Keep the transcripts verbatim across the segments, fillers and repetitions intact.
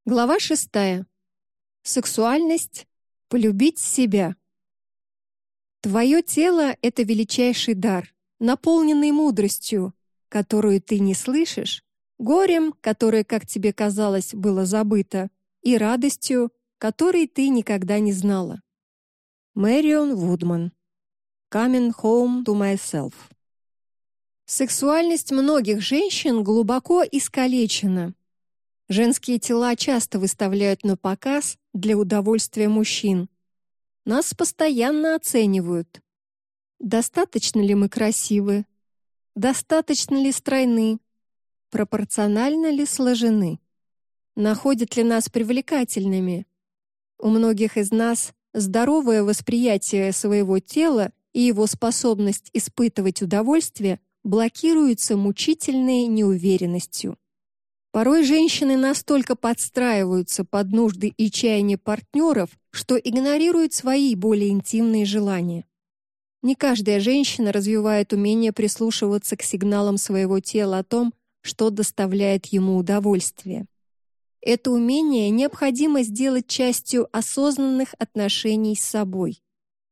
Глава шестая. Сексуальность. Полюбить себя. Твое тело — это величайший дар, наполненный мудростью, которую ты не слышишь, горем, которое, как тебе казалось, было забыто, и радостью, которой ты никогда не знала. Мэрион Вудман. Coming home to myself. Сексуальность многих женщин глубоко искалечена. Женские тела часто выставляют на показ для удовольствия мужчин. Нас постоянно оценивают. Достаточно ли мы красивы? Достаточно ли стройны? Пропорционально ли сложены? Находят ли нас привлекательными? У многих из нас здоровое восприятие своего тела и его способность испытывать удовольствие блокируются мучительной неуверенностью. Порой женщины настолько подстраиваются под нужды и чаяния партнеров, что игнорируют свои более интимные желания. Не каждая женщина развивает умение прислушиваться к сигналам своего тела о том, что доставляет ему удовольствие. Это умение необходимо сделать частью осознанных отношений с собой.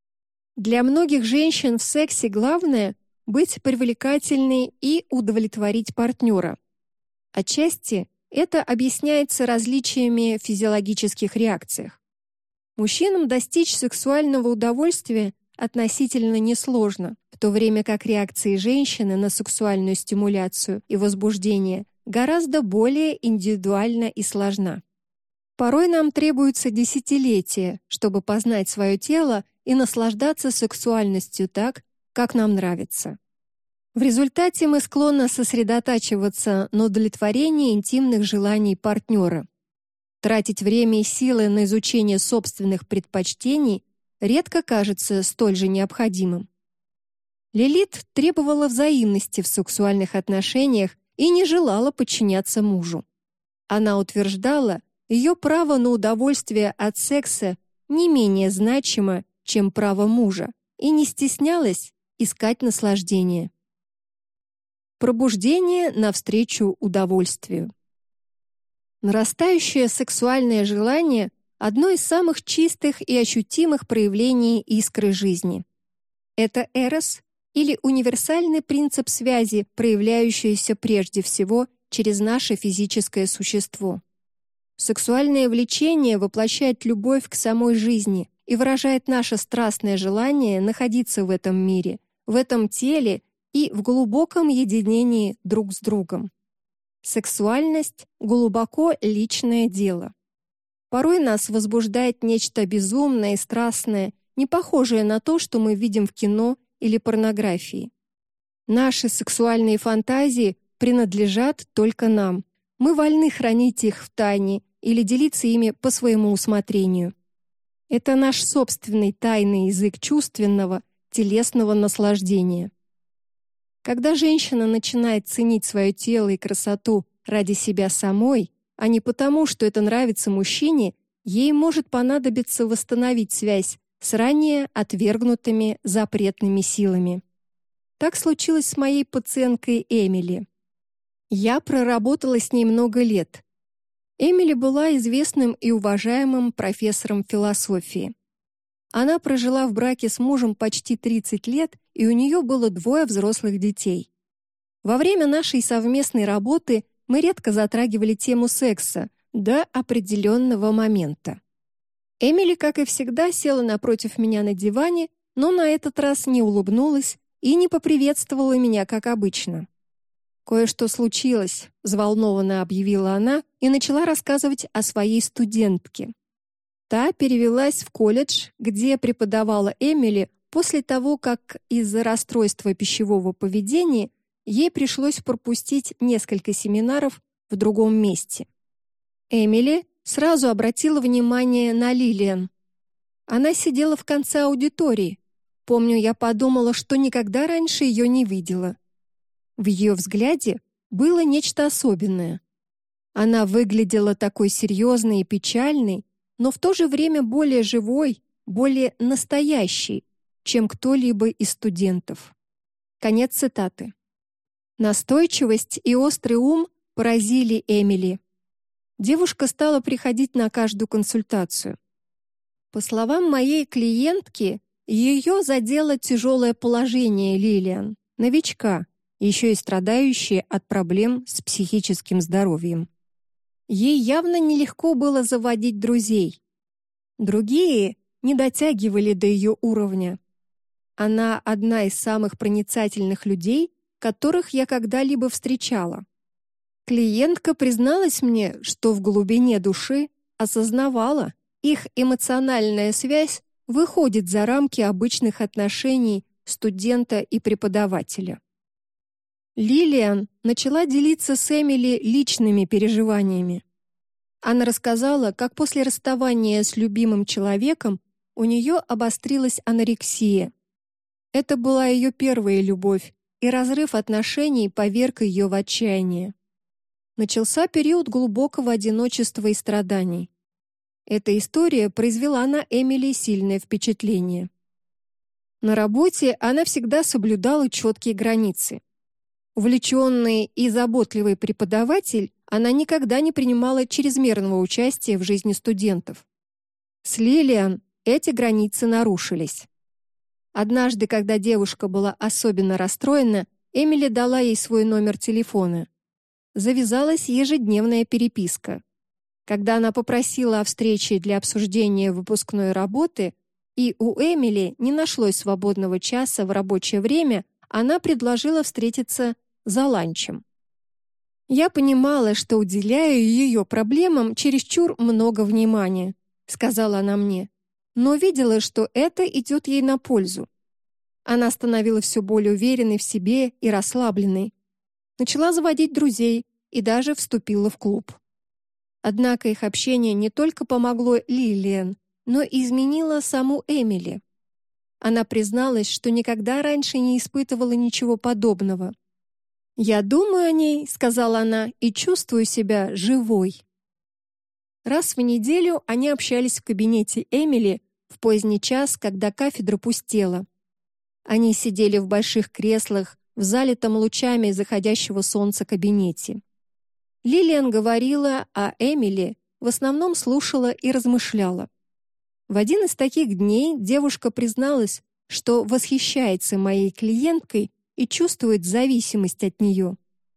Для многих женщин в сексе главное — быть привлекательной и удовлетворить партнера. Отчасти это объясняется различиями в физиологических реакциях. Мужчинам достичь сексуального удовольствия относительно несложно, в то время как реакции женщины на сексуальную стимуляцию и возбуждение гораздо более индивидуальна и сложна. Порой нам требуется десятилетия, чтобы познать свое тело и наслаждаться сексуальностью так, как нам нравится. В результате мы склонны сосредотачиваться на удовлетворении интимных желаний партнера. Тратить время и силы на изучение собственных предпочтений редко кажется столь же необходимым. Лилит требовала взаимности в сексуальных отношениях и не желала подчиняться мужу. Она утверждала, ее право на удовольствие от секса не менее значимо, чем право мужа, и не стеснялась искать наслаждение. Пробуждение навстречу удовольствию. Нарастающее сексуальное желание — одно из самых чистых и ощутимых проявлений искры жизни. Это эрос или универсальный принцип связи, проявляющийся прежде всего через наше физическое существо. Сексуальное влечение воплощает любовь к самой жизни и выражает наше страстное желание находиться в этом мире, в этом теле и в глубоком единении друг с другом. Сексуальность — глубоко личное дело. Порой нас возбуждает нечто безумное и страстное, не похожее на то, что мы видим в кино или порнографии. Наши сексуальные фантазии принадлежат только нам. Мы вольны хранить их в тайне или делиться ими по своему усмотрению. Это наш собственный тайный язык чувственного, телесного наслаждения. Когда женщина начинает ценить свое тело и красоту ради себя самой, а не потому, что это нравится мужчине, ей может понадобиться восстановить связь с ранее отвергнутыми запретными силами. Так случилось с моей пациенткой Эмили. Я проработала с ней много лет. Эмили была известным и уважаемым профессором философии. Она прожила в браке с мужем почти тридцать лет, и у нее было двое взрослых детей. Во время нашей совместной работы мы редко затрагивали тему секса до определенного момента. Эмили, как и всегда, села напротив меня на диване, но на этот раз не улыбнулась и не поприветствовала меня, как обычно. «Кое-что случилось», — взволнованно объявила она и начала рассказывать о своей студентке. Та перевелась в колледж, где преподавала Эмили, после того, как из-за расстройства пищевого поведения ей пришлось пропустить несколько семинаров в другом месте. Эмили сразу обратила внимание на Лилиан. Она сидела в конце аудитории. Помню, я подумала, что никогда раньше ее не видела. В ее взгляде было нечто особенное. Она выглядела такой серьезной и печальной, но в то же время более живой, более настоящей, чем кто-либо из студентов. Конец цитаты. Настойчивость и острый ум поразили Эмили. девушка стала приходить на каждую консультацию. По словам моей клиентки, ее задело тяжелое положение Лилиан, новичка, еще и страдающей от проблем с психическим здоровьем. Ей явно нелегко было заводить друзей. Другие не дотягивали до ее уровня. Она одна из самых проницательных людей, которых я когда-либо встречала. Клиентка призналась мне, что в глубине души осознавала, их эмоциональная связь выходит за рамки обычных отношений студента и преподавателя. Лилиан начала делиться с Эмили личными переживаниями. Она рассказала, как после расставания с любимым человеком у нее обострилась анорексия. Это была ее первая любовь, и разрыв отношений поверг ее в отчаяние. Начался период глубокого одиночества и страданий. Эта история произвела на Эмили сильное впечатление. На работе она всегда соблюдала четкие границы. Увлеченный и заботливый преподаватель, она никогда не принимала чрезмерного участия в жизни студентов. С Лилиан эти границы нарушились. Однажды, когда девушка была особенно расстроена, Эмили дала ей свой номер телефона. Завязалась ежедневная переписка. Когда она попросила о встрече для обсуждения выпускной работы, и у Эмили не нашлось свободного часа в рабочее время, она предложила встретиться за ланчем. Я понимала, что уделяю ее проблемам чересчур много внимания, сказала она мне, но видела, что это идет ей на пользу. Она становилась все более уверенной в себе и расслабленной. Начала заводить друзей и даже вступила в клуб. Однако их общение не только помогло Лилиан, но и изменило саму Эмили. Она призналась, что никогда раньше не испытывала ничего подобного. «Я думаю о ней», — сказала она, — «и чувствую себя живой». Раз в неделю они общались в кабинете Эмили в поздний час, когда кафедра пустела. Они сидели в больших креслах в залитом лучами заходящего солнца кабинете. Лилиан говорила, а Эмили в основном слушала и размышляла. В один из таких дней девушка призналась, что восхищается моей клиенткой и чувствует зависимость от нее.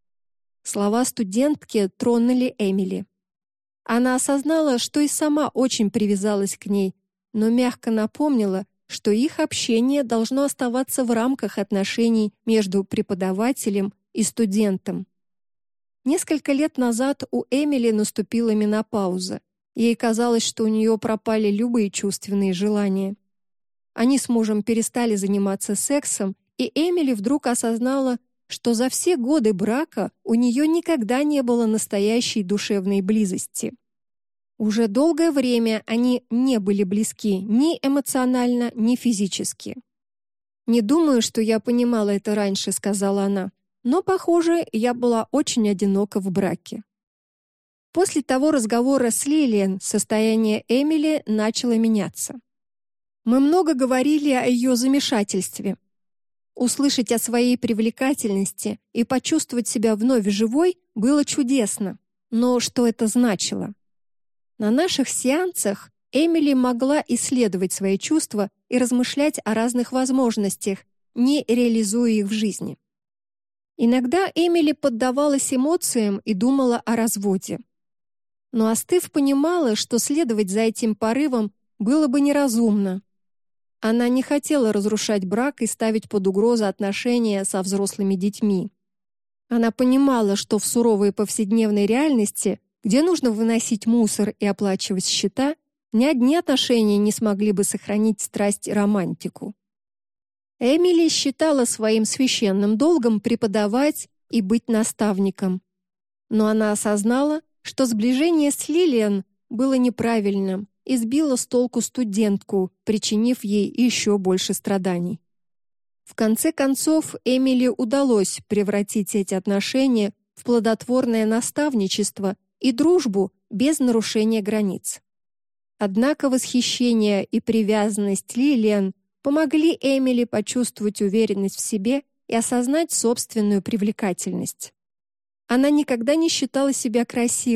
Слова студентки тронули Эмили. Она осознала, что и сама очень привязалась к ней, но мягко напомнила, что их общение должно оставаться в рамках отношений между преподавателем и студентом. Несколько лет назад у Эмили наступила менопауза. Ей казалось, что у нее пропали любые чувственные желания. Они с мужем перестали заниматься сексом, и Эмили вдруг осознала, что за все годы брака у нее никогда не было настоящей душевной близости. Уже долгое время они не были близки ни эмоционально, ни физически. «Не думаю, что я понимала это раньше», — сказала она. «Но, похоже, я была очень одинока в браке». После того разговора с Лилиан состояние Эмили начало меняться. Мы много говорили о ее замешательстве. Услышать о своей привлекательности и почувствовать себя вновь живой было чудесно. Но что это значило? На наших сеансах Эмили могла исследовать свои чувства и размышлять о разных возможностях, не реализуя их в жизни. Иногда Эмили поддавалась эмоциям и думала о разводе. Но остыв, понимала, что следовать за этим порывом было бы неразумно. Она не хотела разрушать брак и ставить под угрозу отношения со взрослыми детьми. Она понимала, что в суровой повседневной реальности, где нужно выносить мусор и оплачивать счета, ни одни отношения не смогли бы сохранить страсть и романтику. Эмили считала своим священным долгом преподавать и быть наставником. Но она осознала, что сближение с Лилиан было неправильным и сбило с толку студентку, причинив ей еще больше страданий. В конце концов, Эмили удалось превратить эти отношения в плодотворное наставничество и дружбу без нарушения границ. Однако восхищение и привязанность Лилиан помогли Эмили почувствовать уверенность в себе и осознать собственную привлекательность. Она никогда не считала себя красивой,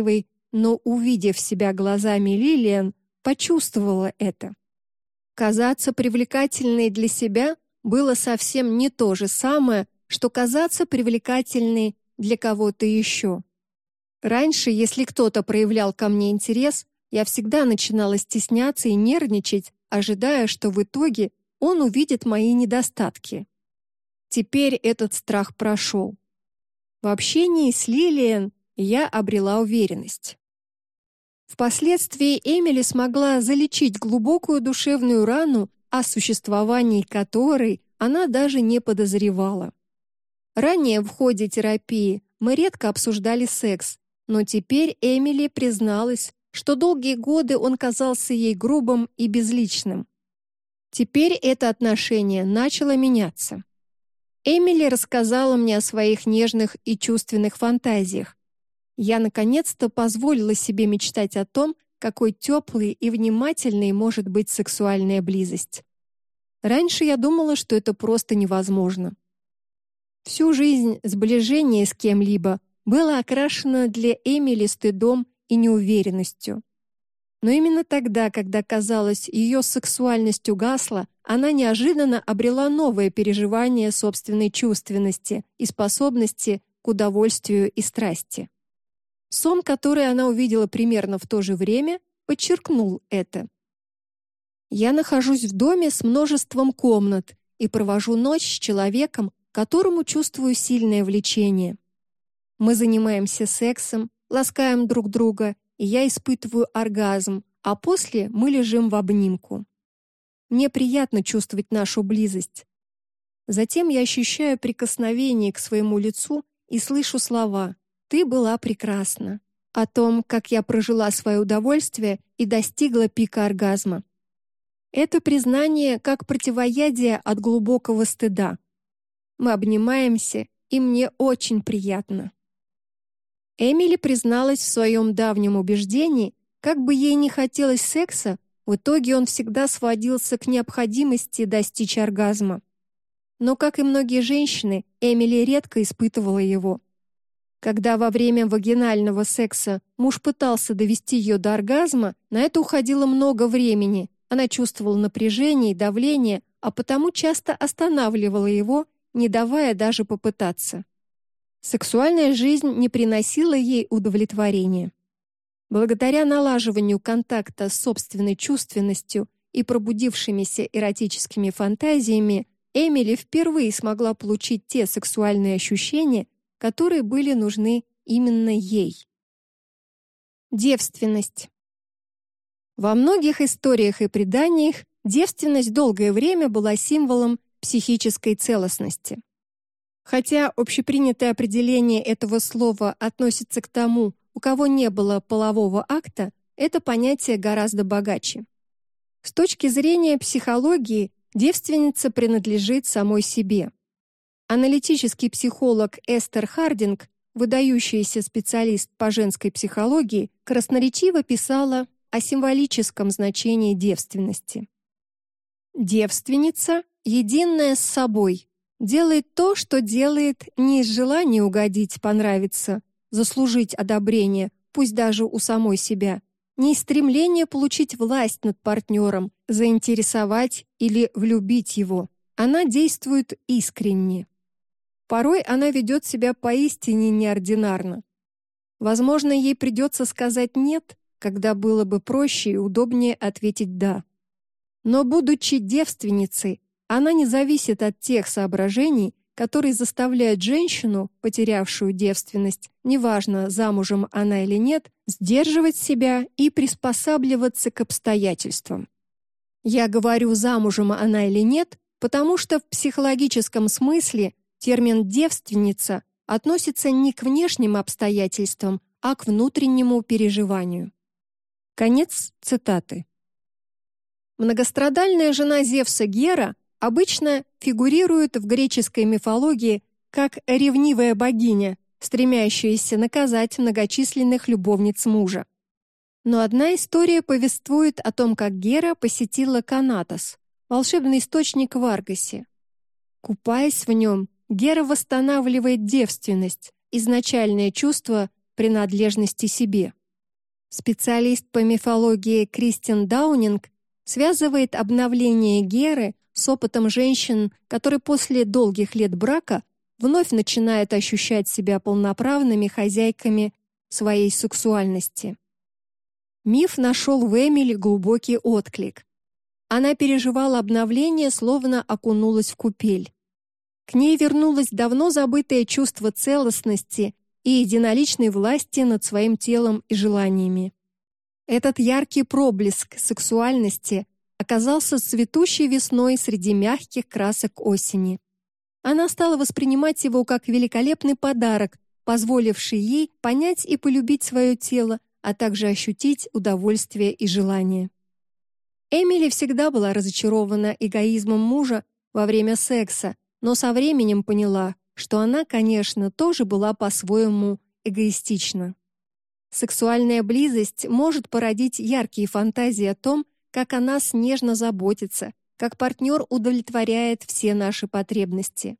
но, увидев себя глазами Лилиан, почувствовала это. Казаться привлекательной для себя было совсем не то же самое, что казаться привлекательной для кого-то еще. Раньше, если кто-то проявлял ко мне интерес, я всегда начинала стесняться и нервничать, ожидая, что в итоге он увидит мои недостатки. Теперь этот страх прошел. В общении с Лилиан я обрела уверенность. Впоследствии Эмили смогла залечить глубокую душевную рану, о существовании которой она даже не подозревала. Ранее в ходе терапии мы редко обсуждали секс, но теперь Эмили призналась, что долгие годы он казался ей грубым и безличным. Теперь это отношение начало меняться. Эмили рассказала мне о своих нежных и чувственных фантазиях. Я наконец-то позволила себе мечтать о том, какой теплой и внимательной может быть сексуальная близость. Раньше я думала, что это просто невозможно. Всю жизнь сближение с кем-либо было окрашено для Эмили стыдом и неуверенностью. Но именно тогда, когда, казалось, ее сексуальность угасла, она неожиданно обрела новое переживание собственной чувственности и способности к удовольствию и страсти. Сон, который она увидела примерно в то же время, подчеркнул это. Я нахожусь в доме с множеством комнат и провожу ночь с человеком, которому чувствую сильное влечение. Мы занимаемся сексом, ласкаем друг друга, и я испытываю оргазм, а после мы лежим в обнимку. Мне приятно чувствовать нашу близость. Затем я ощущаю прикосновение к своему лицу и слышу слова: «Ты была прекрасна», о том, как я прожила свое удовольствие и достигла пика оргазма. Это признание как противоядие от глубокого стыда. Мы обнимаемся, и мне очень приятно. Эмили призналась в своем давнем убеждении, как бы ей ни хотелось секса, в итоге он всегда сводился к необходимости достичь оргазма. Но, как и многие женщины, Эмили редко испытывала его. Когда во время вагинального секса муж пытался довести ее до оргазма, на это уходило много времени, она чувствовала напряжение и давление, а потому часто останавливала его, не давая даже попытаться. Сексуальная жизнь не приносила ей удовлетворения. Благодаря налаживанию контакта с собственной чувственностью и пробудившимися эротическими фантазиями, Эмили впервые смогла получить те сексуальные ощущения, которые были нужны именно ей. Девственность. Во многих историях и преданиях девственность долгое время была символом психической целостности. Хотя общепринятое определение этого слова относится к тому, у кого не было полового акта, это понятие гораздо богаче. С точки зрения психологии, девственница принадлежит самой себе. Аналитический психолог Эстер Хардинг, выдающийся специалист по женской психологии, красноречиво писала о символическом значении девственности. Девственница, единая с собой, делает то, что делает не из желания угодить, понравиться, заслужить одобрение, пусть даже у самой себя, не из стремления получить власть над партнером, заинтересовать или влюбить его. Она действует искренне. Порой она ведет себя поистине неординарно. Возможно, ей придется сказать «нет», когда было бы проще и удобнее ответить «да». Но, будучи девственницей, она не зависит от тех соображений, которые заставляют женщину, потерявшую девственность, неважно, замужем она или нет, сдерживать себя и приспосабливаться к обстоятельствам. Я говорю «замужем она или нет», потому что в психологическом смысле термин «девственница» относится не к внешним обстоятельствам, а к внутреннему переживанию. Конец цитаты. Многострадальная жена Зевса Гера обычно фигурирует в греческой мифологии как ревнивая богиня, стремящаяся наказать многочисленных любовниц мужа. Но одна история повествует о том, как Гера посетила Канатос, волшебный источник в Аргосе. Купаясь в нем, Гера восстанавливает девственность, изначальное чувство принадлежности себе. Специалист по мифологии Кристин Даунинг связывает обновление Геры с опытом женщин, которые после долгих лет брака вновь начинают ощущать себя полноправными хозяйками своей сексуальности. Миф нашел в Эмили глубокий отклик. Она переживала обновление, словно окунулась в купель. К ней вернулось давно забытое чувство целостности и единоличной власти над своим телом и желаниями. Этот яркий проблеск сексуальности оказался цветущей весной среди мягких красок осени. Она стала воспринимать его как великолепный подарок, позволивший ей понять и полюбить свое тело, а также ощутить удовольствие и желание. Эмили всегда была разочарована эгоизмом мужа во время секса, но со временем поняла, что она, конечно, тоже была по-своему эгоистична. Сексуальная близость может породить яркие фантазии о том, как о нас нежно заботится, как партнер удовлетворяет все наши потребности.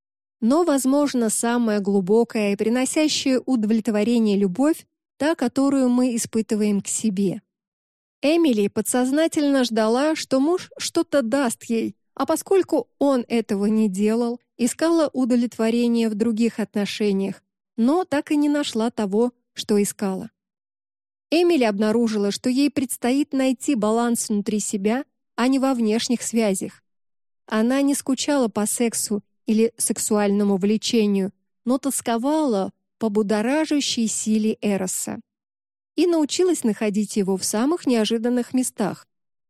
Но, возможно, самая глубокая и приносящая удовлетворение любовь — та, которую мы испытываем к себе. Эмили подсознательно ждала, что муж что-то даст ей, а поскольку он этого не делал, искала удовлетворение в других отношениях, но так и не нашла того, что искала. Эмили обнаружила, что ей предстоит найти баланс внутри себя, а не во внешних связях. Она не скучала по сексу или сексуальному влечению, но тосковала по будоражащей силе Эроса и научилась находить его в самых неожиданных местах.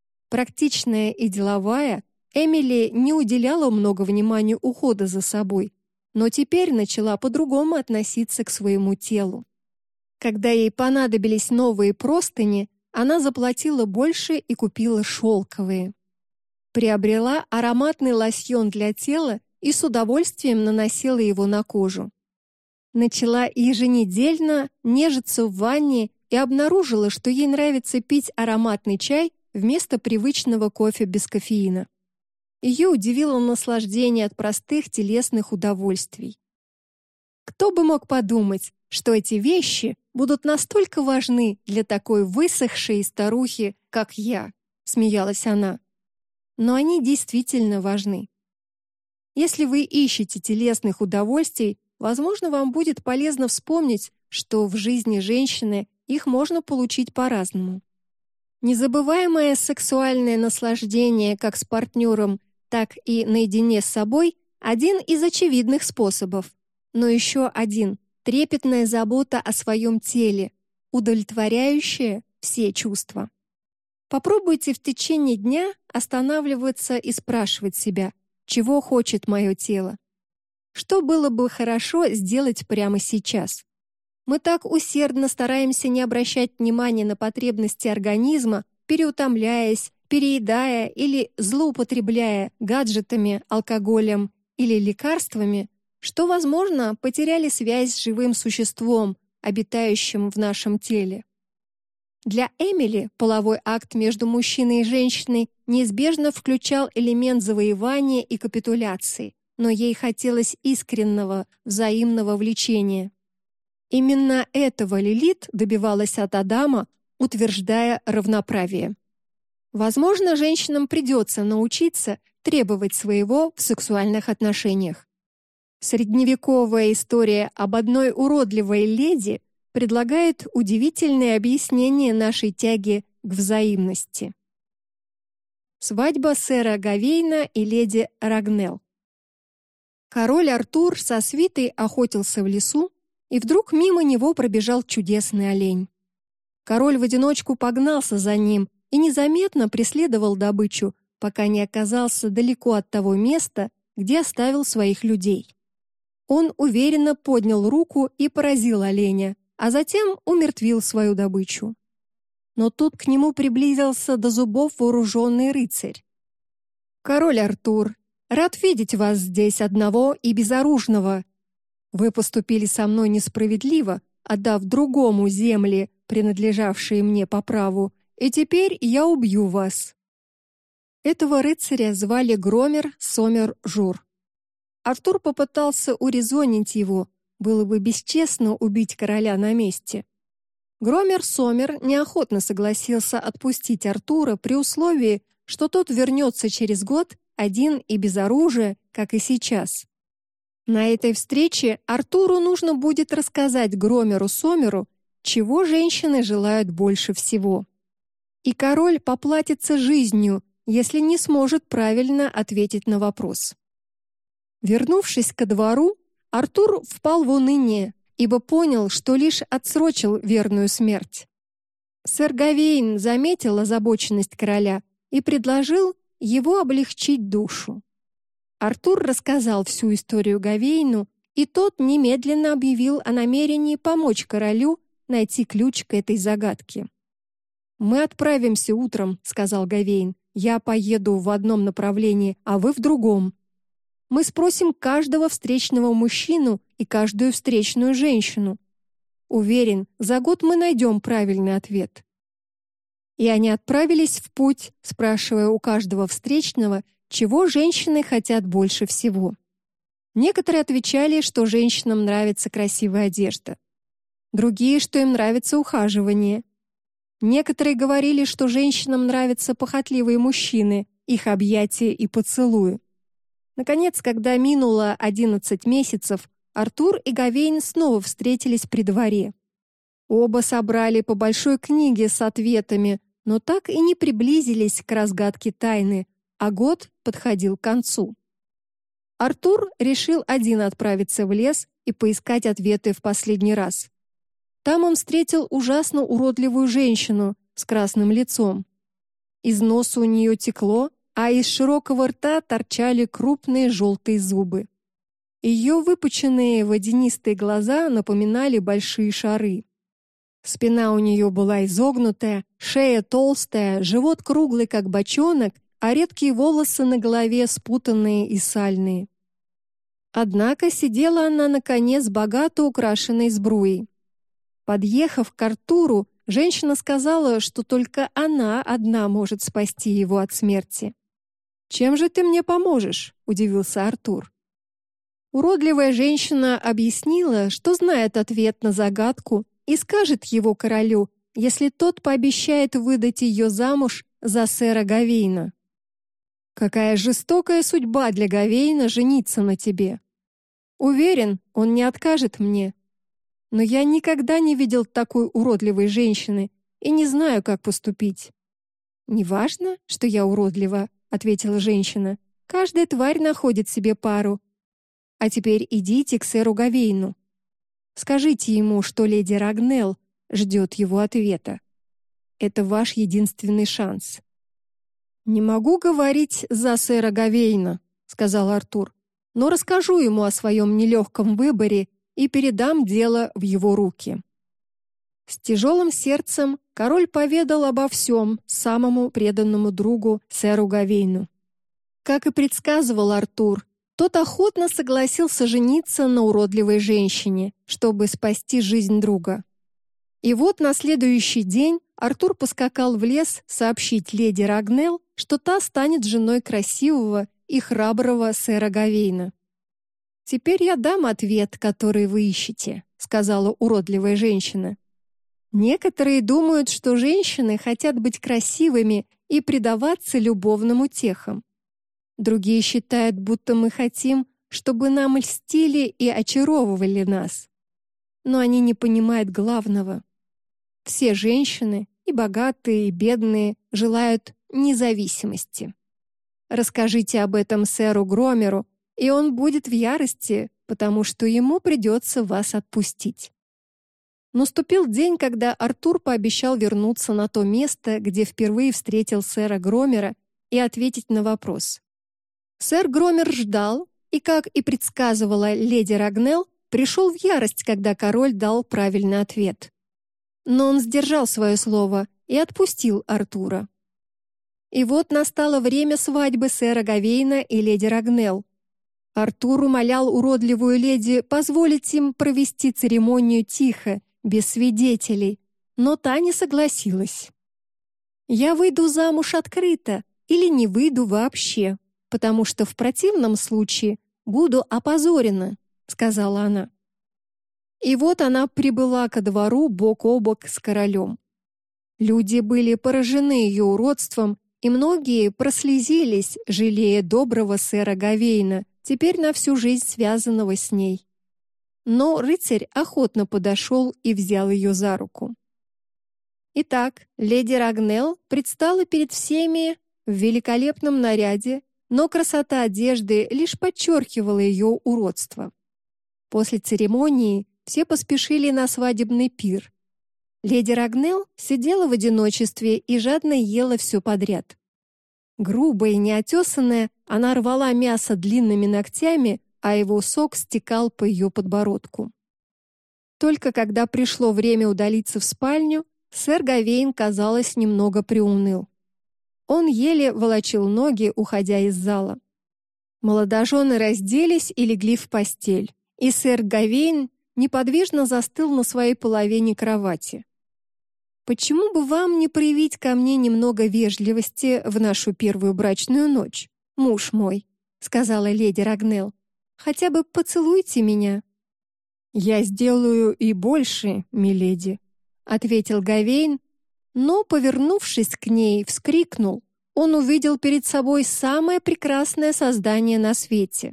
Практичная и деловая, Эмили не уделяла много внимания уходу за собой, но теперь начала по-другому относиться к своему телу. Когда ей понадобились новые простыни, она заплатила больше и купила шелковые. Приобрела ароматный лосьон для тела и с удовольствием наносила его на кожу. Начала еженедельно нежиться в ванне и обнаружила, что ей нравится пить ароматный чай вместо привычного кофе без кофеина. Ее удивило наслаждение от простых телесных удовольствий. Кто бы мог подумать, что эти вещи будут настолько важны для такой высохшей старухи, как я, смеялась она. Но они действительно важны. Если вы ищете телесных удовольствий, возможно, вам будет полезно вспомнить, что в жизни женщины их можно получить по-разному. Незабываемое сексуальное наслаждение как с партнером, так и наедине с собой – один из очевидных способов. Но еще один – трепетная забота о своем теле, удовлетворяющая все чувства. Попробуйте в течение дня останавливаться и спрашивать себя, чего хочет мое тело. Что было бы хорошо сделать прямо сейчас? Мы так усердно стараемся не обращать внимания на потребности организма, переутомляясь, переедая или злоупотребляя гаджетами, алкоголем или лекарствами, что, возможно, потеряли связь с живым существом, обитающим в нашем теле. Для Эмили половой акт между мужчиной и женщиной неизбежно включал элемент завоевания и капитуляции, но ей хотелось искреннего, взаимного влечения. Именно этого Лилит добивалась от Адама, утверждая равноправие. Возможно, женщинам придется научиться требовать своего в сексуальных отношениях. Средневековая история об одной уродливой леди предлагает удивительное объяснение нашей тяги к взаимности. Свадьба сэра Гавейна и леди Рагнелл. Король Артур со свитой охотился в лесу, и вдруг мимо него пробежал чудесный олень. Король в одиночку погнался за ним и незаметно преследовал добычу, пока не оказался далеко от того места, где оставил своих людей. Он уверенно поднял руку и поразил оленя, а затем умертвил свою добычу. Но тут к нему приблизился до зубов вооруженный рыцарь. «Король Артур, рад видеть вас здесь одного и безоружного. Вы поступили со мной несправедливо, отдав другому земли, принадлежавшие мне по праву, и теперь я убью вас». Этого рыцаря звали Громер Сомер-Жур. Артур попытался урезонить его, было бы бесчестно убить короля на месте. Громер Сомер неохотно согласился отпустить Артура при условии, что тот вернется через год один и без оружия, как и сейчас. На этой встрече Артуру нужно будет рассказать Громеру Сомеру, чего женщины желают больше всего. И король поплатится жизнью, если не сможет правильно ответить на вопрос. Вернувшись ко двору, Артур впал в уныние, ибо понял, что лишь отсрочил верную смерть. Сэр Гавейн заметил озабоченность короля и предложил его облегчить душу. Артур рассказал всю историю Гавейну, и тот немедленно объявил о намерении помочь королю найти ключ к этой загадке. «Мы отправимся утром», — сказал Гавейн. «Я поеду в одном направлении, а вы в другом. Мы спросим каждого встречного мужчину и каждую встречную женщину. Уверен, за год мы найдем правильный ответ». И они отправились в путь, спрашивая у каждого встречного, чего женщины хотят больше всего. Некоторые отвечали, что женщинам нравится красивая одежда. Другие, что им нравится ухаживание. Некоторые говорили, что женщинам нравятся похотливые мужчины, их объятия и поцелуи. Наконец, когда минуло одиннадцать месяцев, Артур и Гавейн снова встретились при дворе. Оба собрали по большой книге с ответами, но так и не приблизились к разгадке тайны, а год подходил к концу. Артур решил один отправиться в лес и поискать ответы в последний раз. Там он встретил ужасно уродливую женщину с красным лицом. Из носа у нее текло, а из широкого рта торчали крупные желтые зубы. Ее выпученные водянистые глаза напоминали большие шары. Спина у нее была изогнутая, шея толстая, живот круглый, как бочонок, а редкие волосы на голове спутанные и сальные. Однако сидела она на коне с богато украшенной сбруей. Подъехав к Артуру, женщина сказала, что только она одна может спасти его от смерти. «Чем же ты мне поможешь?» — удивился Артур. Уродливая женщина объяснила, что знает ответ на загадку и скажет его королю, если тот пообещает выдать ее замуж за сэра Гавейна. «Какая жестокая судьба для Гавейна жениться на тебе! Уверен, он не откажет мне. Но я никогда не видел такой уродливой женщины и не знаю, как поступить». «Неважно, что я уродлива», — ответила женщина. «Каждая тварь находит себе пару. А теперь идите к сэру Гавейну. Скажите ему, что леди Рагнелл ждет его ответа. Это ваш единственный шанс». «Не могу говорить за сэра Гавейна», — сказал Артур, «но расскажу ему о своем нелегком выборе и передам дело в его руки». С тяжелым сердцем король поведал обо всем самому преданному другу сэру Гавейну. Как и предсказывал Артур, тот охотно согласился жениться на уродливой женщине, чтобы спасти жизнь друга. И вот на следующий день Артур поскакал в лес сообщить леди Рагнелл, что та станет женой красивого и храброго сэра Гавейна. «Теперь я дам ответ, который вы ищете», — сказала уродливая женщина. «Некоторые думают, что женщины хотят быть красивыми и предаваться любовным утехам. Другие считают, будто мы хотим, чтобы нам льстили и очаровывали нас. Но они не понимают главного. Все женщины, и богатые, и бедные, желают независимости. Расскажите об этом сэру Громеру, и он будет в ярости, потому что ему придется вас отпустить». Наступил день, когда Артур пообещал вернуться на то место, где впервые встретил сэра Громера, и ответить на вопрос. Сэр Громер ждал, и, как и предсказывала леди Рагнелл, пришел в ярость, когда король дал правильный ответ. Но он сдержал свое слово и отпустил Артура. И вот настало время свадьбы сэра Гавейна и леди Рагнелл. Артур умолял уродливую леди позволить им провести церемонию тихо, без свидетелей, но та не согласилась. «Я выйду замуж открыто или не выйду вообще, потому что в противном случае буду опозорена», — сказала она. И вот она прибыла ко двору бок о бок с королем. Люди были поражены ее уродством, и многие прослезились, жалея доброго сэра Гавейна, теперь на всю жизнь связанного с ней. Но рыцарь охотно подошел и взял ее за руку. Итак, леди Рагнелл предстала перед всеми в великолепном наряде, но красота одежды лишь подчеркивала ее уродство. После церемонии все поспешили на свадебный пир. Леди Рагнелл сидела в одиночестве и жадно ела все подряд. Грубая и неотесанная, она рвала мясо длинными ногтями, а его сок стекал по ее подбородку. Только когда пришло время удалиться в спальню, сэр Гавейн, казалось, немного приуныл. Он еле волочил ноги, уходя из зала. Молодожены разделись и легли в постель, и сэр Гавейн неподвижно застыл на своей половине кровати. «Почему бы вам не проявить ко мне немного вежливости в нашу первую брачную ночь, муж мой?» — сказала леди Рагнелл. «Хотя бы поцелуйте меня». «Я сделаю и больше, миледи», — ответил Гавейн, но, повернувшись к ней, вскрикнул. Он увидел перед собой самое прекрасное создание на свете.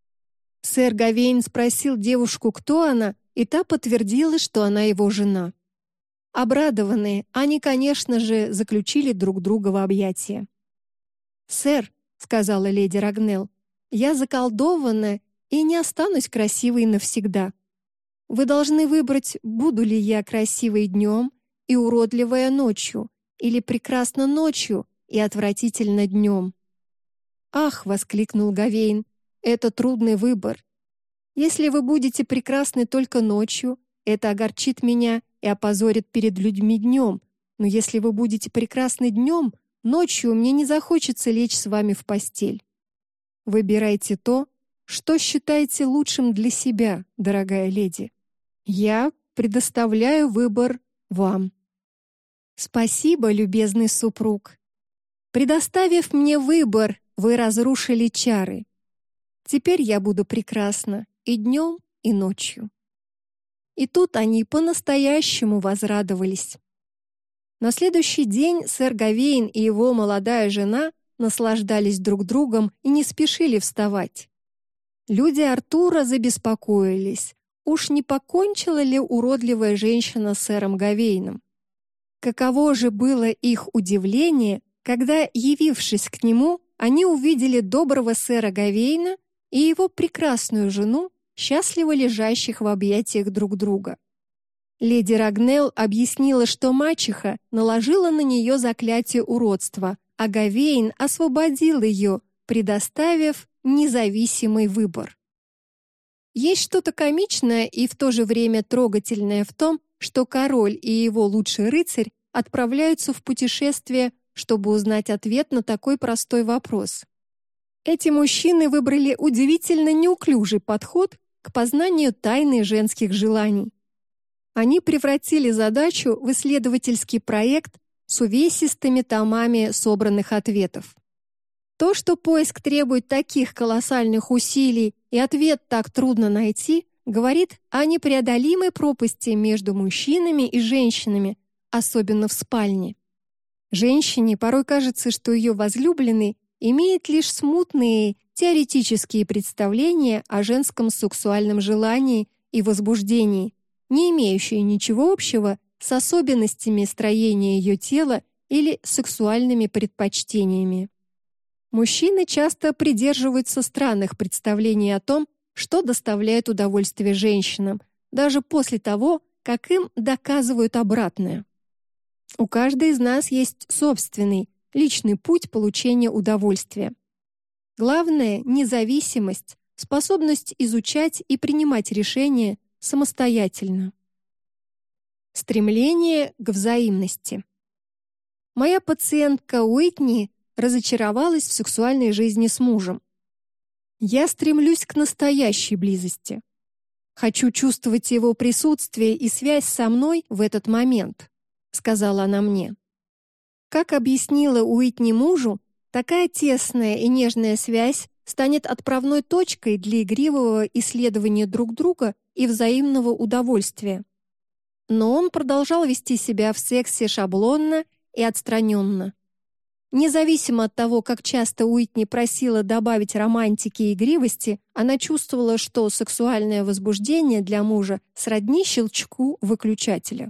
Сэр Гавейн спросил девушку, кто она, и та подтвердила, что она его жена. Обрадованные, они, конечно же, заключили друг друга в объятия. «Сэр», — сказала леди Рагнелл, — «я заколдована и не останусь красивой навсегда. Вы должны выбрать, буду ли я красивой днем и уродливая ночью, или прекрасна ночью и отвратительно днем». «Ах!» — воскликнул Гавейн, — «это трудный выбор. Если вы будете прекрасны только ночью, это огорчит меня и опозорит перед людьми днем, но если вы будете прекрасны днем, ночью мне не захочется лечь с вами в постель. Выбирайте то, что считаете лучшим для себя, дорогая леди. Я предоставляю выбор вам». «Спасибо, любезный супруг. Предоставив мне выбор, вы разрушили чары. Теперь я буду прекрасна и днем, и ночью». И тут они по-настоящему возрадовались. На следующий день сэр Гавейн и его молодая жена наслаждались друг другом и не спешили вставать. Люди Артура забеспокоились, уж не покончила ли уродливая женщина с сэром Гавейном. Каково же было их удивление, когда, явившись к нему, они увидели доброго сэра Гавейна и его прекрасную жену, счастливо лежащих в объятиях друг друга. Леди Рагнелл объяснила, что мачеха наложила на нее заклятие уродства, а Гавейн освободил ее, предоставив независимый выбор. Есть что-то комичное и в то же время трогательное в том, что король и его лучший рыцарь отправляются в путешествие, чтобы узнать ответ на такой простой вопрос. Эти мужчины выбрали удивительно неуклюжий подход к познанию тайны женских желаний. Они превратили задачу в исследовательский проект с увесистыми томами собранных ответов. То, что поиск требует таких колоссальных усилий и ответ так трудно найти, говорит о непреодолимой пропасти между мужчинами и женщинами, особенно в спальне. Женщине порой кажется, что ее возлюбленный имеет лишь смутные теоретические представления о женском сексуальном желании и возбуждении, не имеющие ничего общего с особенностями строения ее тела или сексуальными предпочтениями. Мужчины часто придерживаются странных представлений о том, что доставляет удовольствие женщинам, даже после того, как им доказывают обратное. У каждой из нас есть собственный, личный путь получения удовольствия. Главное — независимость, способность изучать и принимать решения самостоятельно. Стремление к взаимности. Моя пациентка Уитни разочаровалась в сексуальной жизни с мужем. Я стремлюсь к настоящей близости. Хочу чувствовать его присутствие и связь со мной в этот момент, сказала она мне. Как объяснила Уитни мужу, такая тесная и нежная связь станет отправной точкой для игривого исследования друг друга и взаимного удовольствия. Но он продолжал вести себя в сексе шаблонно и отстраненно. Независимо от того, как часто Уитни просила добавить романтики и игривости, она чувствовала, что сексуальное возбуждение для мужа сродни щелчку выключателя.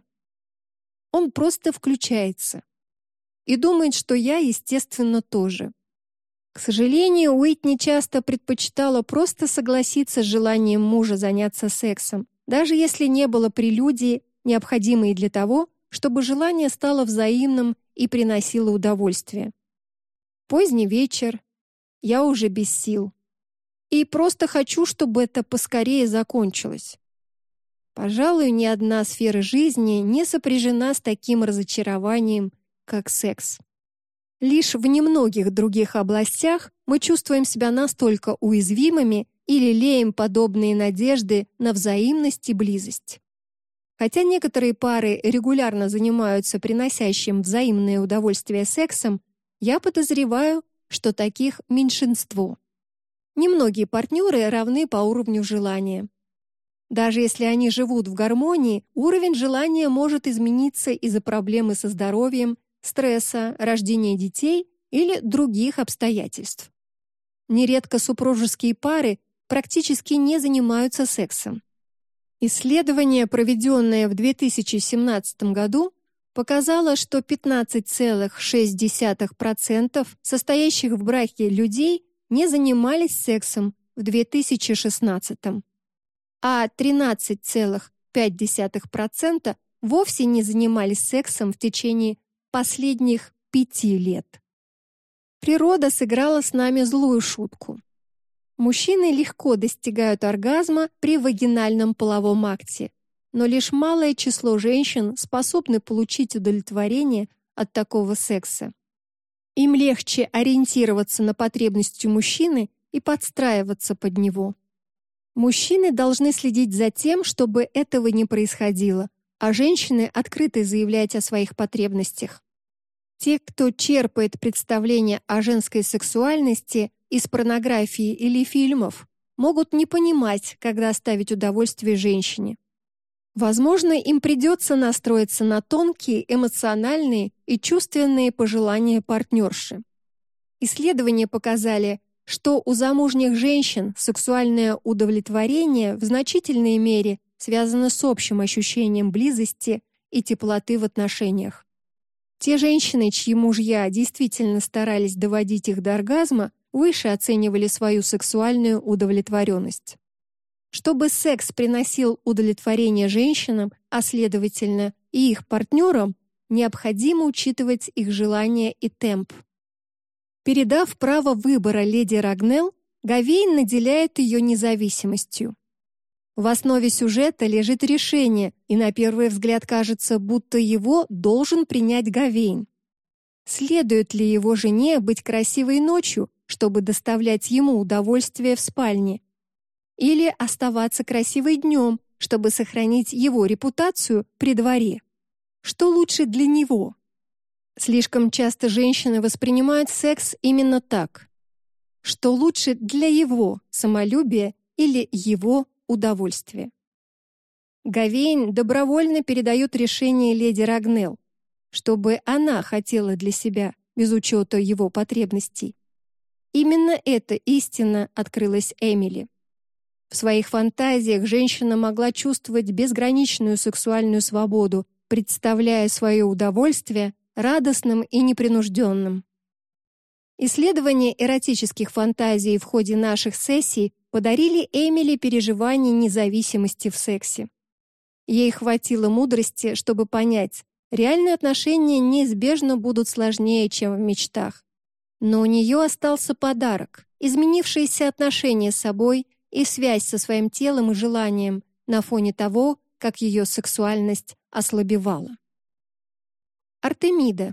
Он просто включается. И думает, что я, естественно, тоже. К сожалению, Уитни часто предпочитала просто согласиться с желанием мужа заняться сексом, даже если не было прелюдии, необходимой для того, чтобы желание стало взаимным и приносило удовольствие. Поздний вечер, я уже без сил. И просто хочу, чтобы это поскорее закончилось. Пожалуй, ни одна сфера жизни не сопряжена с таким разочарованием, как секс. Лишь в немногих других областях мы чувствуем себя настолько уязвимыми и лелеем подобные надежды на взаимность и близость. Хотя некоторые пары регулярно занимаются приносящим взаимное удовольствие сексом, я подозреваю, что таких меньшинство. Немногие партнеры равны по уровню желания. Даже если они живут в гармонии, уровень желания может измениться из-за проблемы со здоровьем, стресса, рождения детей или других обстоятельств. Нередко супружеские пары практически не занимаются сексом. Исследование, проведенное в две тысячи семнадцатом году, показало, что пятнадцать целых шесть десятых процента состоящих в браке людей не занимались сексом в две тысячи шестнадцатом, а тринадцать целых пять десятых процента вовсе не занимались сексом в течение последних пяти лет. Природа сыграла с нами злую шутку. Мужчины легко достигают оргазма при вагинальном половом акте, но лишь малое число женщин способны получить удовлетворение от такого секса. Им легче ориентироваться на потребности мужчины и подстраиваться под него. Мужчины должны следить за тем, чтобы этого не происходило, а женщины открыто заявлять о своих потребностях. Те, кто черпает представления о женской сексуальности из порнографии или фильмов, могут не понимать, когда оставить удовольствие женщине. Возможно, им придется настроиться на тонкие, эмоциональные и чувственные пожелания партнерши. Исследования показали, что у замужних женщин сексуальное удовлетворение в значительной мере связано с общим ощущением близости и теплоты в отношениях. Те женщины, чьи мужья действительно старались доводить их до оргазма, выше оценивали свою сексуальную удовлетворенность. Чтобы секс приносил удовлетворение женщинам, а следовательно и их партнерам, необходимо учитывать их желания и темп. Передав право выбора леди Рагнелл, Гавейн наделяет ее независимостью. В основе сюжета лежит решение, и на первый взгляд кажется, будто его должен принять Гавейн. Следует ли его жене быть красивой ночью, чтобы доставлять ему удовольствие в спальне? Или оставаться красивой днем, чтобы сохранить его репутацию при дворе? Что лучше для него? Слишком часто женщины воспринимают секс именно так. Что лучше для его самолюбия или его удовольствия? Гавейн добровольно передает решение леди Рагнелл, чтобы она хотела для себя, без учета его потребностей. Именно эта истина открылась Эмили. В своих фантазиях женщина могла чувствовать безграничную сексуальную свободу, представляя свое удовольствие радостным и непринужденным. Исследования эротических фантазий в ходе наших сессий подарили Эмили переживание независимости в сексе. Ей хватило мудрости, чтобы понять, реальные отношения неизбежно будут сложнее, чем в мечтах. Но у нее остался подарок — изменившиеся отношения с собой и связь со своим телом и желанием на фоне того, как ее сексуальность ослабевала. Артемида.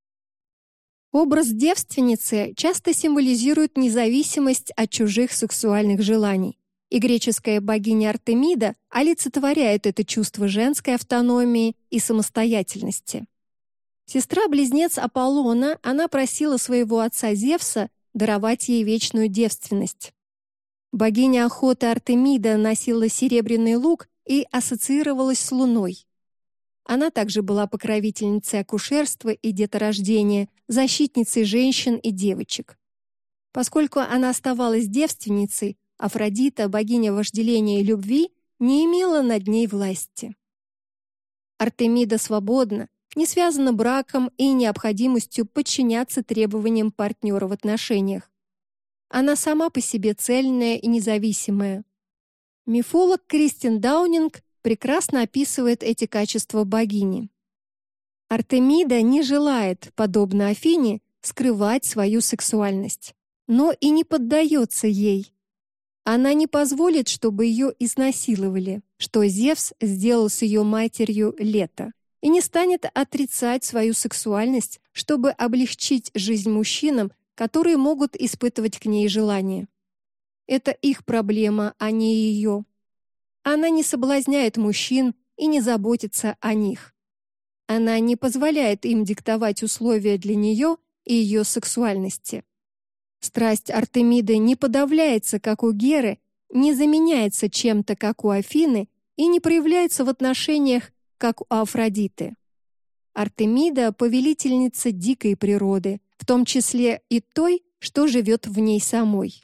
Образ девственницы часто символизирует независимость от чужих сексуальных желаний, и греческая богиня Артемида олицетворяет это чувство женской автономии и самостоятельности. Сестра-близнец Аполлона, она просила своего отца Зевса даровать ей вечную девственность. Богиня охоты Артемида носила серебряный лук и ассоциировалась с Луной. Она также была покровительницей акушерства и деторождения, защитницей женщин и девочек. Поскольку она оставалась девственницей, Афродита, богиня вожделения и любви, не имела над ней власти. Артемида свободна, не связана браком и необходимостью подчиняться требованиям партнера в отношениях. Она сама по себе цельная и независимая. Мифолог Кристин Даунинг прекрасно описывает эти качества богини. Артемида не желает, подобно Афине, скрывать свою сексуальность, но и не поддается ей. Она не позволит, чтобы ее изнасиловали, что Зевс сделал с ее матерью Лето, и не станет отрицать свою сексуальность, чтобы облегчить жизнь мужчинам, которые могут испытывать к ней желание. Это их проблема, а не ее. Она не соблазняет мужчин и не заботится о них. Она не позволяет им диктовать условия для нее и ее сексуальности. Страсть Артемиды не подавляется, как у Геры, не заменяется чем-то, как у Афины, и не проявляется в отношениях, как у Афродиты. Артемида — повелительница дикой природы, в том числе и той, что живет в ней самой.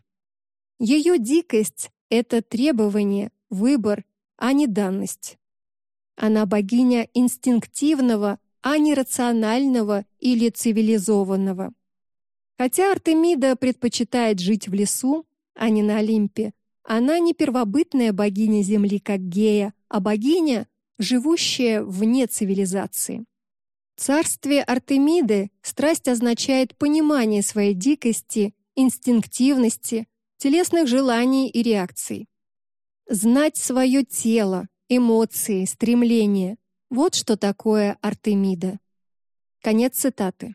Ее дикость — это требование, выбор, а не данность. Она богиня инстинктивного, а не рационального или цивилизованного. Хотя Артемида предпочитает жить в лесу, а не на Олимпе, она не первобытная богиня Земли, как Гея, а богиня, живущая вне цивилизации. В царстве Артемиды страсть означает понимание своей дикости, инстинктивности, телесных желаний и реакций. Знать свое тело, эмоции, стремления — вот что такое Артемида. Конец цитаты.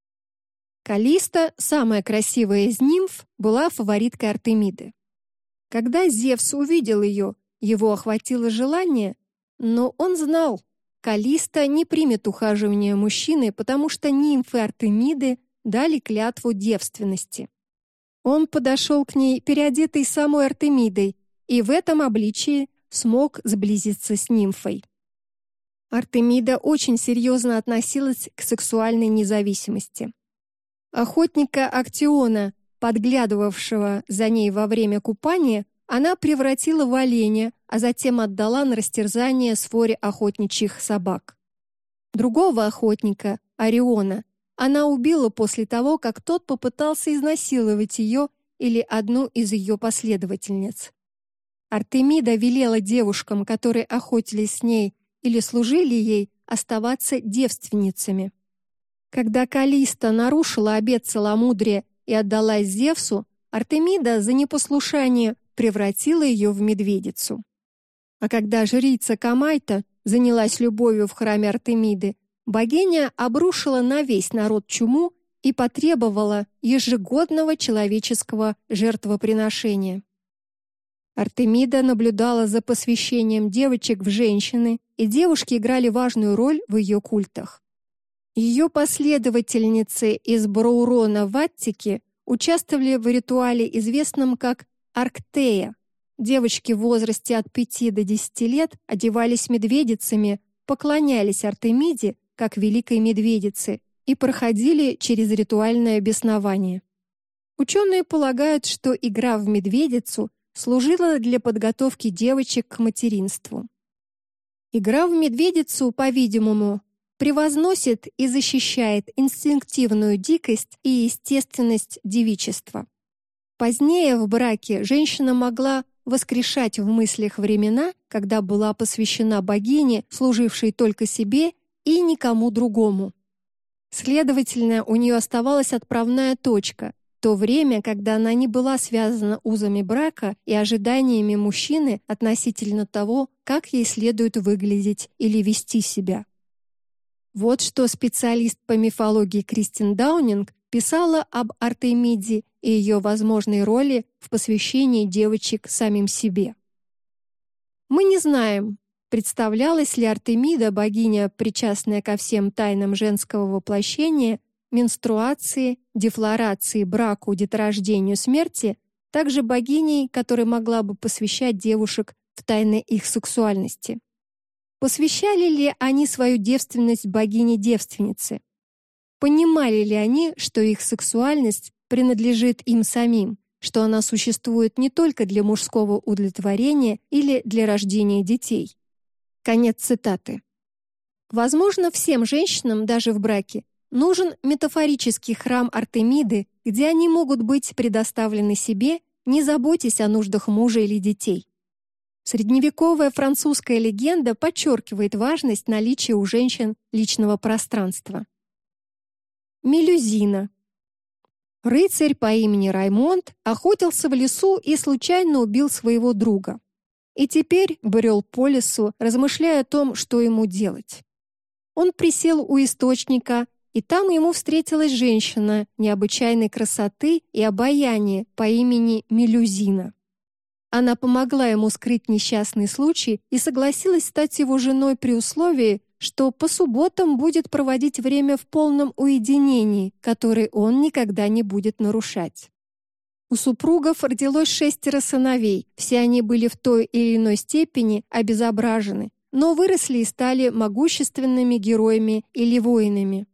Каллиста, самая красивая из нимф, была фавориткой Артемиды. Когда Зевс увидел ее, его охватило желание, но он знал, Каллиста не примет ухаживания мужчины, потому что нимфы Артемиды дали клятву девственности. Он подошел к ней, переодетый самой Артемидой, и в этом обличии смог сблизиться с нимфой. Артемида очень серьезно относилась к сексуальной независимости. Охотника Актиона, подглядывавшего за ней во время купания, она превратила в оленя, а затем отдала на растерзание своре охотничьих собак. Другого охотника, Ориона, она убила после того, как тот попытался изнасиловать ее или одну из ее последовательниц. Артемида велела девушкам, которые охотились с ней или служили ей, оставаться девственницами. Когда Каллиста нарушила обет целомудрия и отдалась Зевсу, Артемида за непослушание превратила ее в медведицу. А когда жрица Камайта занялась любовью в храме Артемиды, богиня обрушила на весь народ чуму и потребовала ежегодного человеческого жертвоприношения. Артемида наблюдала за посвящением девочек в женщины, и девушки играли важную роль в ее культах. Ее последовательницы из Броурона в Аттике участвовали в ритуале, известном как Арктея. Девочки в возрасте от пяти до десяти лет одевались медведицами, поклонялись Артемиде, как великой медведице, и проходили через ритуальное беснование. Ученые полагают, что игра в медведицу служила для подготовки девочек к материнству. Игра в медведицу, по-видимому, превозносит и защищает инстинктивную дикость и естественность девичества. Позднее в браке женщина могла воскрешать в мыслях времена, когда была посвящена богине, служившей только себе и никому другому. Следовательно, у нее оставалась отправная точка, то время, когда она не была связана узами брака и ожиданиями мужчины относительно того, как ей следует выглядеть или вести себя. Вот что специалист по мифологии Кристин Даунинг писала об Артемиде и ее возможной роли в посвящении девочек самим себе. Мы не знаем, представлялась ли Артемида, богиня, причастная ко всем тайнам женского воплощения, менструации, дефлорации, браку, деторождению, смерти, также богиней, которая могла бы посвящать девушек в тайны их сексуальности? Посвящали ли они свою девственность богине-девственнице? Понимали ли они, что их сексуальность принадлежит им самим, что она существует не только для мужского удовлетворения или для рождения детей? Конец цитаты. Возможно, всем женщинам, даже в браке, нужен метафорический храм Артемиды, где они могут быть предоставлены себе, не заботясь о нуждах мужа или детей. Средневековая французская легенда подчеркивает важность наличия у женщин личного пространства. Мелюзина. Рыцарь по имени Раймонд охотился в лесу и случайно убил своего друга. И теперь брел по лесу, размышляя о том, что ему делать. Он присел у источника, и там ему встретилась женщина необычайной красоты и обаяния по имени Мелюзина. Она помогла ему скрыть несчастный случай и согласилась стать его женой при условии, что по субботам будет проводить время в полном уединении, которое он никогда не будет нарушать. У супругов родилось шестеро сыновей, все они были в той или иной степени обезображены, но выросли и стали могущественными героями или воинами.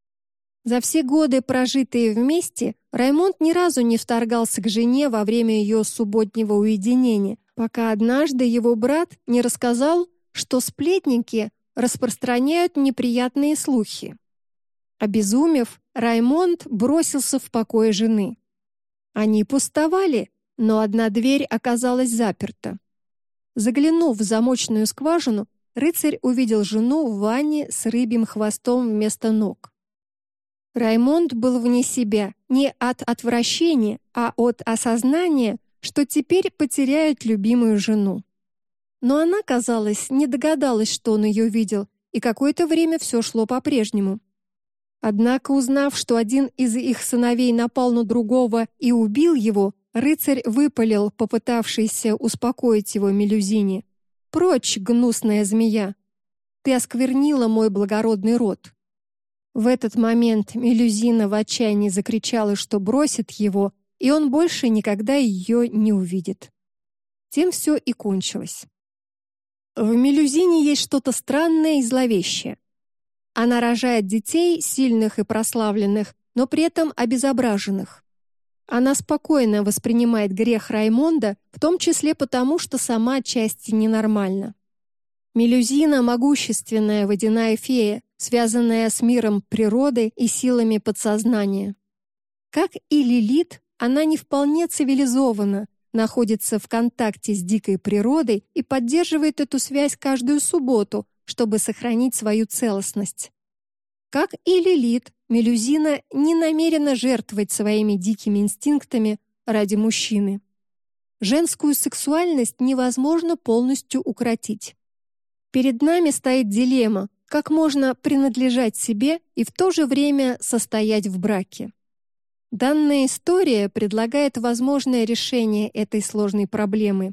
За все годы, прожитые вместе, Раймонд ни разу не вторгался к жене во время ее субботнего уединения, пока однажды его брат не рассказал, что сплетники распространяют неприятные слухи. Обезумев, Раймонд бросился в покое жены. Они пустовали, но одна дверь оказалась заперта. Заглянув в замочную скважину, рыцарь увидел жену в ванне с рыбьим хвостом вместо ног. Раймонд был вне себя не от отвращения, а от осознания, что теперь потеряет любимую жену. Но она, казалось, не догадалась, что он ее видел, и какое-то время все шло по-прежнему. Однако, узнав, что один из их сыновей напал на другого и убил его, рыцарь выпалил, попытавшийся успокоить его Мелюзине: «Прочь, гнусная змея! Ты осквернила мой благородный род!» В этот момент Мелюзина в отчаянии закричала, что бросит его, и он больше никогда ее не увидит. Тем все и кончилось. В Мелюзине есть что-то странное и зловещее. Она рожает детей, сильных и прославленных, но при этом обезображенных. Она спокойно воспринимает грех Раймонда, в том числе потому, что сама отчасти ненормальна. Мелюзина — могущественная водяная фея, связанная с миром природы и силами подсознания. Как и Лилит, она не вполне цивилизована, находится в контакте с дикой природой и поддерживает эту связь каждую субботу, чтобы сохранить свою целостность. Как и Лилит, Мелюзина не намерена жертвовать своими дикими инстинктами ради мужчины. Женскую сексуальность невозможно полностью укротить. Перед нами стоит дилемма: как можно принадлежать себе и в то же время состоять в браке. Данная история предлагает возможное решение этой сложной проблемы.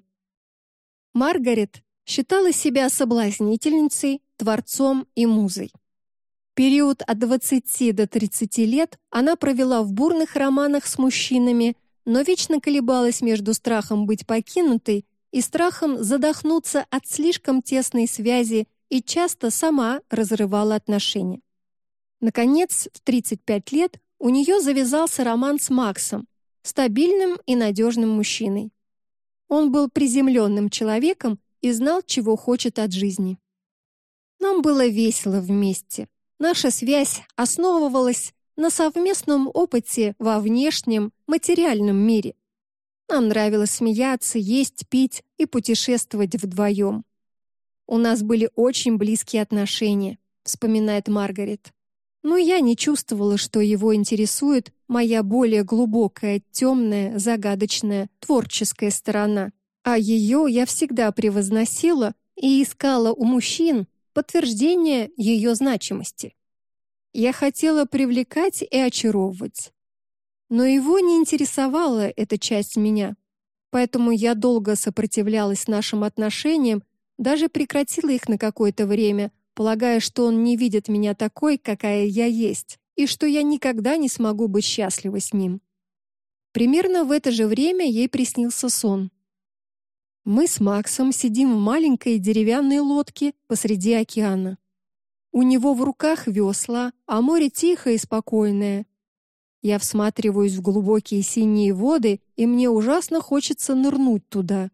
Маргарет считала себя соблазнительницей, творцом и музой. Период от двадцати до тридцати лет она провела в бурных романах с мужчинами, но вечно колебалась между страхом быть покинутой и страхом задохнуться от слишком тесной связи и часто сама разрывала отношения. Наконец, в тридцать пять лет у нее завязался роман с Максом, стабильным и надежным мужчиной. Он был приземленным человеком и знал, чего хочет от жизни. Нам было весело вместе. Наша связь основывалась на совместном опыте во внешнем, материальном мире. Нам нравилось смеяться, есть, пить и путешествовать вдвоем. «У нас были очень близкие отношения», — вспоминает Маргарет. «Но я не чувствовала, что его интересует моя более глубокая, темная, загадочная, творческая сторона, а ее я всегда превозносила и искала у мужчин подтверждение ее значимости. Я хотела привлекать и очаровывать. Но его не интересовала эта часть меня, поэтому я долго сопротивлялась нашим отношениям, даже прекратила их на какое-то время, полагая, что он не видит меня такой, какая я есть, и что я никогда не смогу быть счастлива с ним. Примерно в это же время ей приснился сон. Мы с Максом сидим в маленькой деревянной лодке посреди океана. У него в руках весла, а море тихое и спокойное. Я всматриваюсь в глубокие синие воды, и мне ужасно хочется нырнуть туда.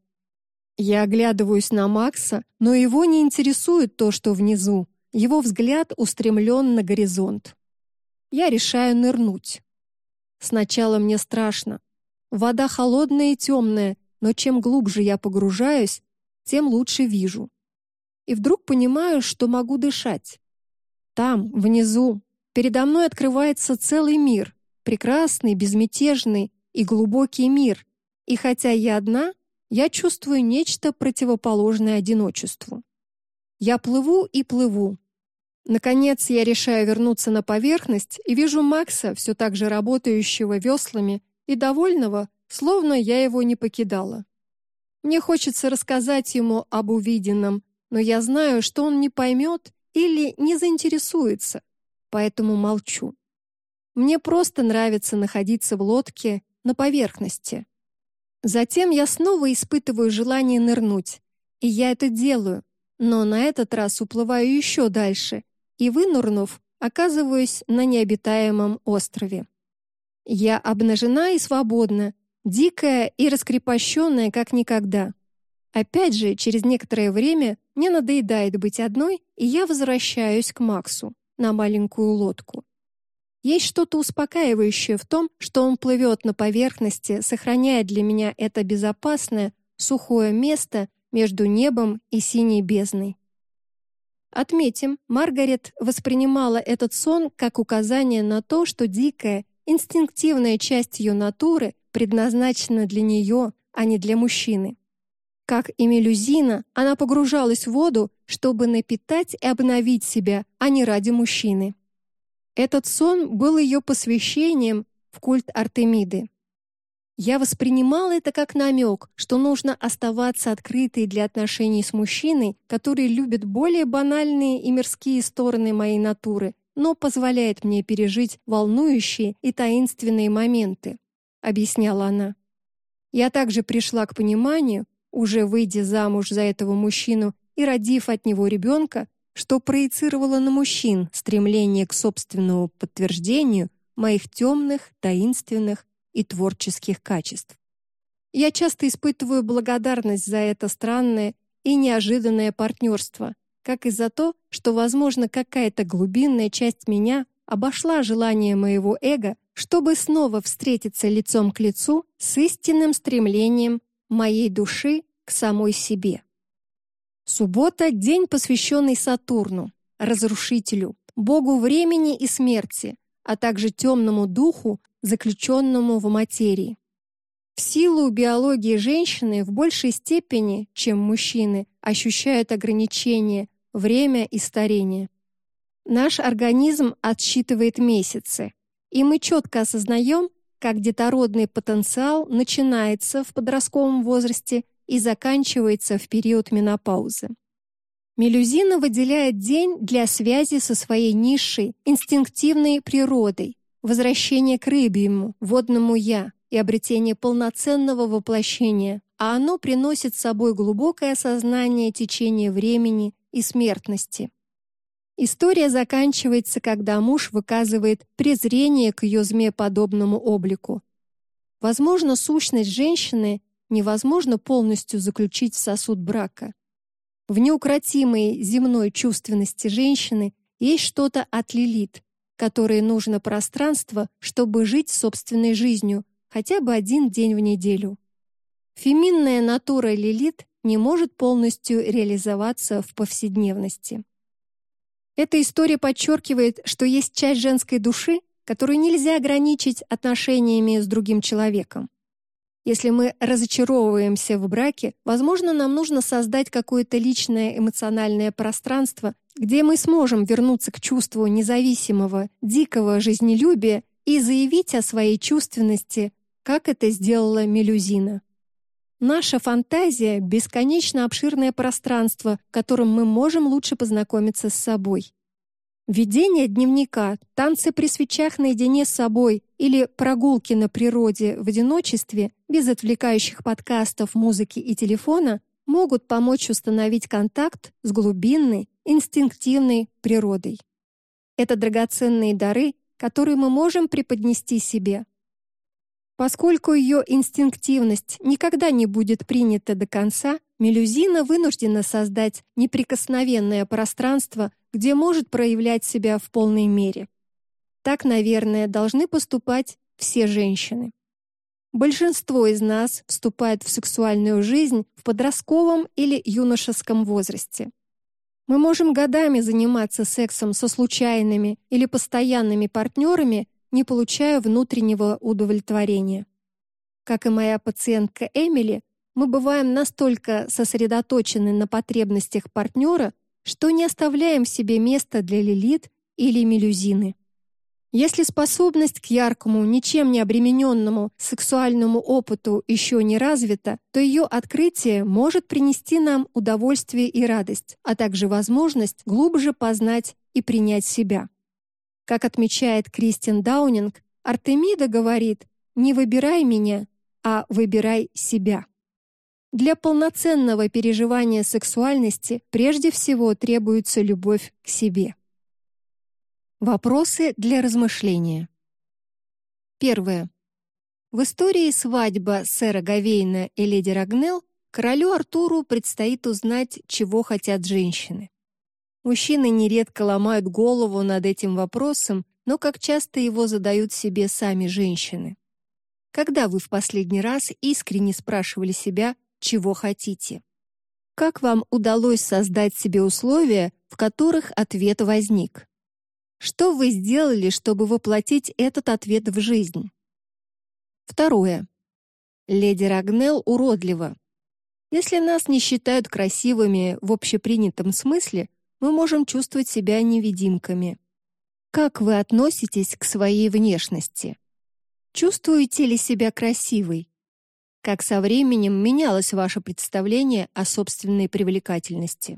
Я оглядываюсь на Макса, но его не интересует то, что внизу. Его взгляд устремлен на горизонт. Я решаю нырнуть. Сначала мне страшно. Вода холодная и темная, но чем глубже я погружаюсь, тем лучше вижу. И вдруг понимаю, что могу дышать. Там, внизу, передо мной открывается целый мир, прекрасный, безмятежный и глубокий мир. И хотя я одна, я чувствую нечто противоположное одиночеству. Я плыву и плыву. Наконец, я решаю вернуться на поверхность и вижу Макса, все так же работающего веслами и довольного, словно я его не покидала. Мне хочется рассказать ему об увиденном, но я знаю, что он не поймет или не заинтересуется, поэтому молчу. Мне просто нравится находиться в лодке на поверхности. Затем я снова испытываю желание нырнуть, и я это делаю, но на этот раз уплываю еще дальше и, вынырнув, оказываюсь на необитаемом острове. Я обнажена и свободна, дикая и раскрепощенная, как никогда. Опять же, через некоторое время мне надоедает быть одной, и я возвращаюсь к Максу на маленькую лодку. Есть что-то успокаивающее в том, что он плывет на поверхности, сохраняя для меня это безопасное, сухое место между небом и синей бездной. Отметим, Маргарет воспринимала этот сон как указание на то, что дикая, инстинктивная часть ее натуры предназначена для нее, а не для мужчины. Как и Мелюзина, она погружалась в воду, чтобы напитать и обновить себя, а не ради мужчины. Этот сон был ее посвящением в культ Артемиды. Я воспринимала это как намек, что нужно оставаться открытой для отношений с мужчиной, который любит более банальные и мирские стороны моей натуры, но позволяет мне пережить волнующие и таинственные моменты, объясняла она. Я также пришла к пониманию, уже выйдя замуж за этого мужчину и родив от него ребенка, что проецировало на мужчин стремление к собственному подтверждению моих темных, таинственных и творческих качеств. Я часто испытываю благодарность за это странное и неожиданное партнерство, как и за то, что, возможно, какая-то глубинная часть меня обошла желание моего эго, чтобы снова встретиться лицом к лицу с истинным стремлением моей души к самой себе. Суббота — день, посвященный Сатурну, разрушителю, богу времени и смерти, а также темному духу, заключенному в материи. В силу биологии женщины в большей степени, чем мужчины, ощущают ограничения, время и старение. Наш организм отсчитывает месяцы, и мы четко осознаем, как детородный потенциал начинается в подростковом возрасте и заканчивается в период менопаузы. Мелюзина выделяет день для связи со своей низшей, инстинктивной природой, возвращения к рыбьему, водному «я» и обретения полноценного воплощения, а оно приносит с собой глубокое осознание течения времени и смертности. История заканчивается, когда муж выказывает презрение к ее змееподобному облику. Возможно, сущность женщины невозможно полностью заключить в сосуд брака. В неукротимой земной чувственности женщины есть что-то от Лилит, которой нужно пространство, чтобы жить собственной жизнью хотя бы один день в неделю. Феминная натура Лилит не может полностью реализоваться в повседневности. Эта история подчеркивает, что есть часть женской души, которую нельзя ограничить отношениями с другим человеком. Если мы разочаровываемся в браке, возможно, нам нужно создать какое-то личное эмоциональное пространство, где мы сможем вернуться к чувству независимого, дикого жизнелюбия и заявить о своей чувственности, как это сделала Мелюзина. Наша фантазия — бесконечно обширное пространство, в котором мы можем лучше познакомиться с собой. Ведение дневника, танцы при свечах наедине с собой или прогулки на природе в одиночестве, без отвлекающих подкастов, музыки и телефона, могут помочь установить контакт с глубинной, инстинктивной природой. Это драгоценные дары, которые мы можем преподнести себе. Поскольку ее инстинктивность никогда не будет принята до конца, мелюзина вынуждена создать неприкосновенное пространство, где может проявлять себя в полной мере. Так, наверное, должны поступать все женщины. Большинство из нас вступает в сексуальную жизнь в подростковом или юношеском возрасте. Мы можем годами заниматься сексом со случайными или постоянными партнерами, не получая внутреннего удовлетворения. Как и моя пациентка Эмили, мы бываем настолько сосредоточены на потребностях партнера, что не оставляем в себе места для лилит или мелюзины. Если способность к яркому, ничем не обремененному сексуальному опыту еще не развита, то ее открытие может принести нам удовольствие и радость, а также возможность глубже познать и принять себя. Как отмечает Кристин Даунинг, Артемида говорит: «Не выбирай меня, а выбирай себя». Для полноценного переживания сексуальности прежде всего требуется любовь к себе. Вопросы для размышления. Первое. В истории «Свадьба сэра Гавейна и леди Рагнелл» королю Артуру предстоит узнать, чего хотят женщины. Мужчины нередко ломают голову над этим вопросом, но как часто его задают себе сами женщины. Когда вы в последний раз искренне спрашивали себя, чего хотите? Как вам удалось создать себе условия, в которых ответ возник? Что вы сделали, чтобы воплотить этот ответ в жизнь? Второе. Леди Рагнелл уродлива. Если нас не считают красивыми в общепринятом смысле, мы можем чувствовать себя невидимками. Как вы относитесь к своей внешности? Чувствуете ли себя красивой? Как со временем менялось ваше представление о собственной привлекательности?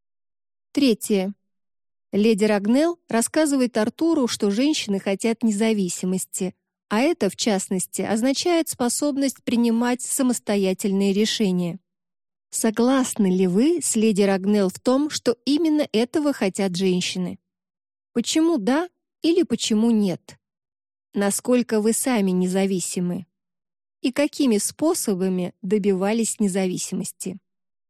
Третье. Леди Рагнелл рассказывает Артуру, что женщины хотят независимости, а это, в частности, означает способность принимать самостоятельные решения. Согласны ли вы с леди Рагнелл в том, что именно этого хотят женщины? Почему да или почему нет? Насколько вы сами независимы? И какими способами добивались независимости?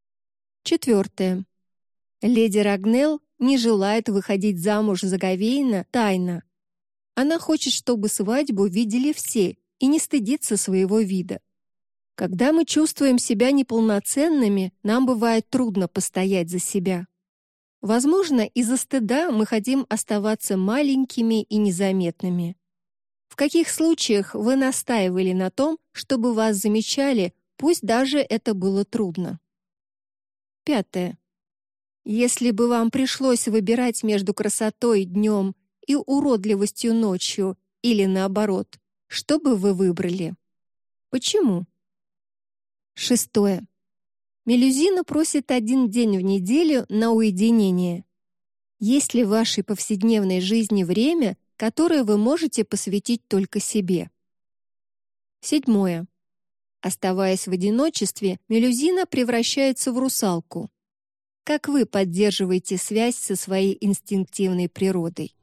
Четвертое. Леди Рагнелл не желает выходить замуж за Гавейна тайно. Она хочет, чтобы свадьбу видели все и не стыдится своего вида. Когда мы чувствуем себя неполноценными, нам бывает трудно постоять за себя. Возможно, из-за стыда мы хотим оставаться маленькими и незаметными. В каких случаях вы настаивали на том, чтобы вас замечали, пусть даже это было трудно? Пятое. Если бы вам пришлось выбирать между красотой днем и уродливостью ночью, или наоборот, что бы вы выбрали? Почему? Шестое. Мелюзина просит один день в неделю на уединение. Есть ли в вашей повседневной жизни время, которое вы можете посвятить только себе? Седьмое. Оставаясь в одиночестве, мелюзина превращается в русалку. Как вы поддерживаете связь со своей инстинктивной природой?